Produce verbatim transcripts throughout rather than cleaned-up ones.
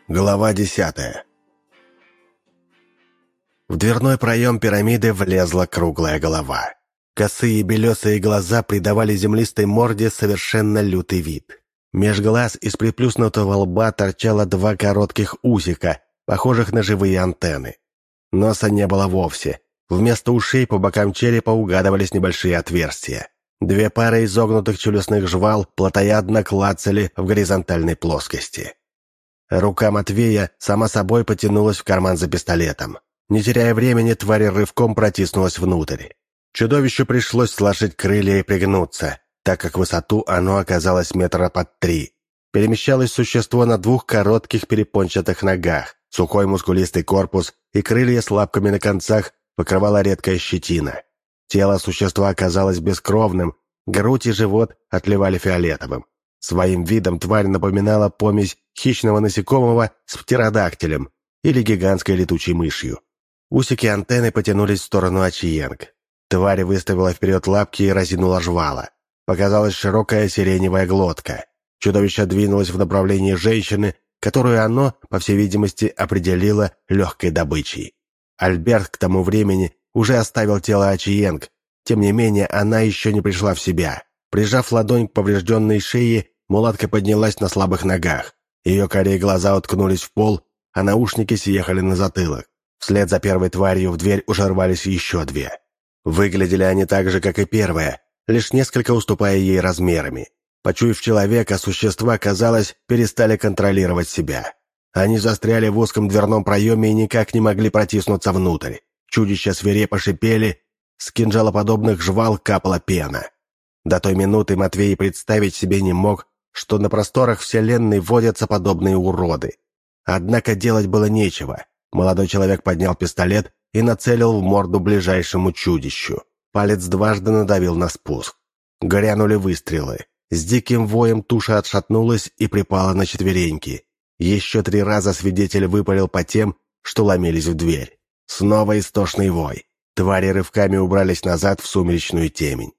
Глава десятая. В дверной проем пирамиды влезла круглая голова. Косые белесые глаза придавали землистой морде совершенно лютый вид. Меж глаз из приплюснутого лба торчало два коротких усика, похожих на живые антенны. Носа не было вовсе. Вместо ушей по бокам черепа угадывались небольшие отверстия. Две пары изогнутых челюстных жвал плотоядно клацали в горизонтальной плоскости. Рука Матвея сама собой потянулась в карман за пистолетом. Не теряя времени, тварь рывком протиснулась внутрь. Чудовищу пришлось сложить крылья и пригнуться, так как в высоту оно оказалось метра под три. Перемещалось существо на двух коротких перепончатых ногах, сухой мускулистый корпус и крылья с лапками на концах покрывала редкая щетина. Тело существа оказалось бескровным, грудь и живот отливали фиолетовым. Своим видом тварь напоминала помесь хищного насекомого с птеродактилем или гигантской летучей мышью. Усики антенны потянулись в сторону Ачиенг. Тварь выставила вперед лапки и разинула жвала. Показалась широкая сиреневая глотка. Чудовище двинулось в направлении женщины, которую оно, по всей видимости, определило легкой добычей. Альберт к тому времени уже оставил тело Ачиенг. Тем не менее, она еще не пришла в себя. Прижав ладонь к поврежденной шее, мулатка поднялась на слабых ногах. Ее карие глаза уткнулись в пол, а наушники съехали на затылок. Вслед за первой тварью в дверь уже рвались еще две. Выглядели они так же, как и первая, лишь несколько уступая ей размерами. Почуяв человека, существа, казалось, перестали контролировать себя. Они застряли в узком дверном проеме и никак не могли протиснуться внутрь. Чудища свирепо шипели, с кинжалоподобных жвал капала пена. До той минуты Матвей представить себе не мог, что на просторах вселенной водятся подобные уроды. Однако делать было нечего. Молодой человек поднял пистолет и нацелил в морду ближайшему чудищу. Палец дважды надавил на спуск. Грянули выстрелы. С диким воем туша отшатнулась и припала на четвереньки. Еще три раза свидетель выпалил по тем, что ломились в дверь. Снова истошный вой. Твари рывками убрались назад в сумеречную темень.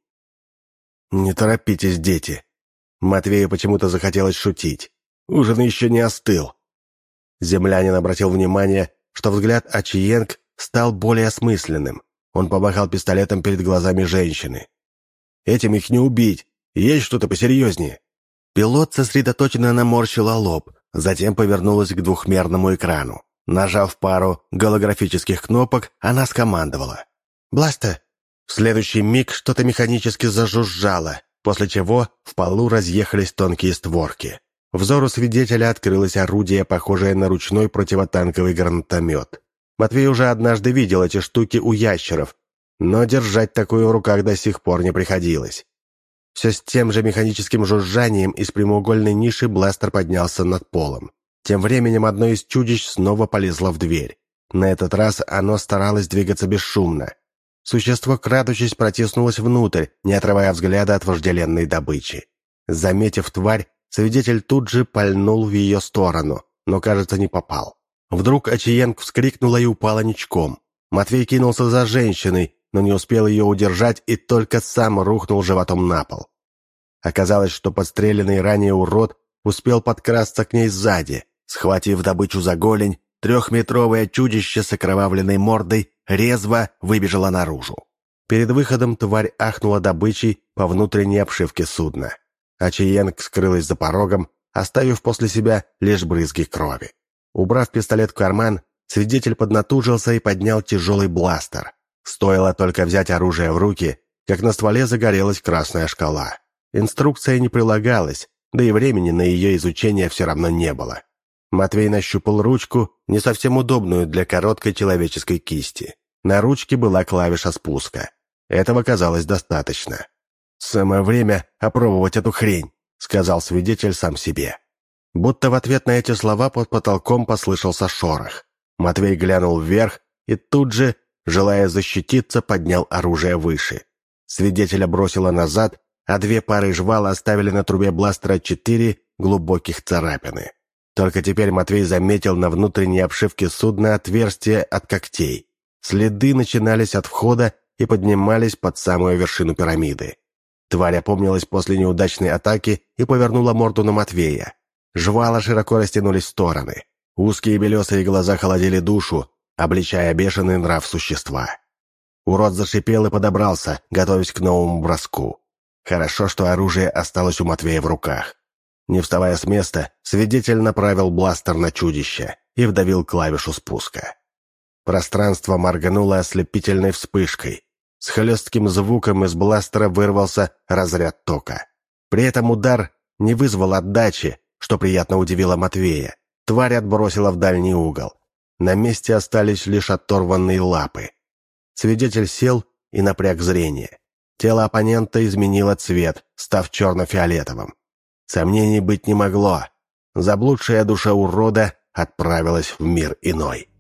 «Не торопитесь, дети!» Матвею почему-то захотелось шутить. Ужин еще не остыл. Землянин обратил внимание, что взгляд Ачиенг стал более осмысленным. Он помахал пистолетом перед глазами женщины. «Этим их не убить. Есть что-то посерьезнее». Пилот сосредоточенно наморщила лоб, затем повернулась к двухмерному экрану. Нажав пару голографических кнопок, она скомандовала: «Бласта!» В следующий миг что-то механически зажужжало, после чего в полу разъехались тонкие створки. Взору свидетеля открылось орудие, похожее на ручной противотанковый гранатомет. Матвей уже однажды видел эти штуки у ящеров, но держать такую в руках до сих пор не приходилось. Все с тем же механическим жужжанием из прямоугольной ниши бластер поднялся над полом. Тем временем одно из чудищ снова полезло в дверь. На этот раз оно старалось двигаться бесшумно. Существо, крадучись, протиснулось внутрь, не отрывая взгляда от вожделенной добычи. Заметив тварь, свидетель тут же пальнул в ее сторону, но, кажется, не попал. Вдруг Ачиенг вскрикнула и упала ничком. Матвей кинулся за женщиной, но не успел ее удержать и только сам рухнул животом на пол. Оказалось, что подстреленный ранее урод успел подкрасться к ней сзади. Схватив добычу за голень, трехметровое чудище с окровавленной мордой резво выбежала наружу. Перед выходом тварь ахнула добычей по внутренней обшивке судна. Ачиенг скрылась за порогом, оставив после себя лишь брызги крови. Убрав пистолет в карман, свидетель поднатужился и поднял тяжелый бластер. Стоило только взять оружие в руки, как на стволе загорелась красная шкала. Инструкция не прилагалась, да и времени на ее изучение все равно не было. Матвей нащупал ручку, не совсем удобную для короткой человеческой кисти. На ручке была клавиша спуска. Этого казалось достаточно. «Самое время опробовать эту хрень», — сказал свидетель сам себе. Будто в ответ на эти слова под потолком послышался шорох. Матвей глянул вверх и тут же, желая защититься, поднял оружие выше. Свидетеля бросило назад, а две пары жвал оставили на трубе бластера четыре глубоких царапины. Только теперь Матвей заметил на внутренней обшивке судна отверстие от когтей. Следы начинались от входа и поднимались под самую вершину пирамиды. Тварь опомнилась после неудачной атаки и повернула морду на Матвея. Жвала широко растянулись в стороны. Узкие белесые глаза холодили душу, обличая бешеный нрав существа. Урод зашипел и подобрался, готовясь к новому броску. Хорошо, что оружие осталось у Матвея в руках. Не вставая с места, свидетель направил бластер на чудище и вдавил клавишу спуска. Пространство моргнуло ослепительной вспышкой. С хлестким звуком из бластера вырвался разряд тока. При этом удар не вызвал отдачи, что приятно удивило Матвея. Тварь отбросила в дальний угол. На месте остались лишь оторванные лапы. Свидетель сел и напряг зрение. Тело оппонента изменило цвет, став черно-фиолетовым. Сомнений быть не могло. Заблудшая душа урода отправилась в мир иной.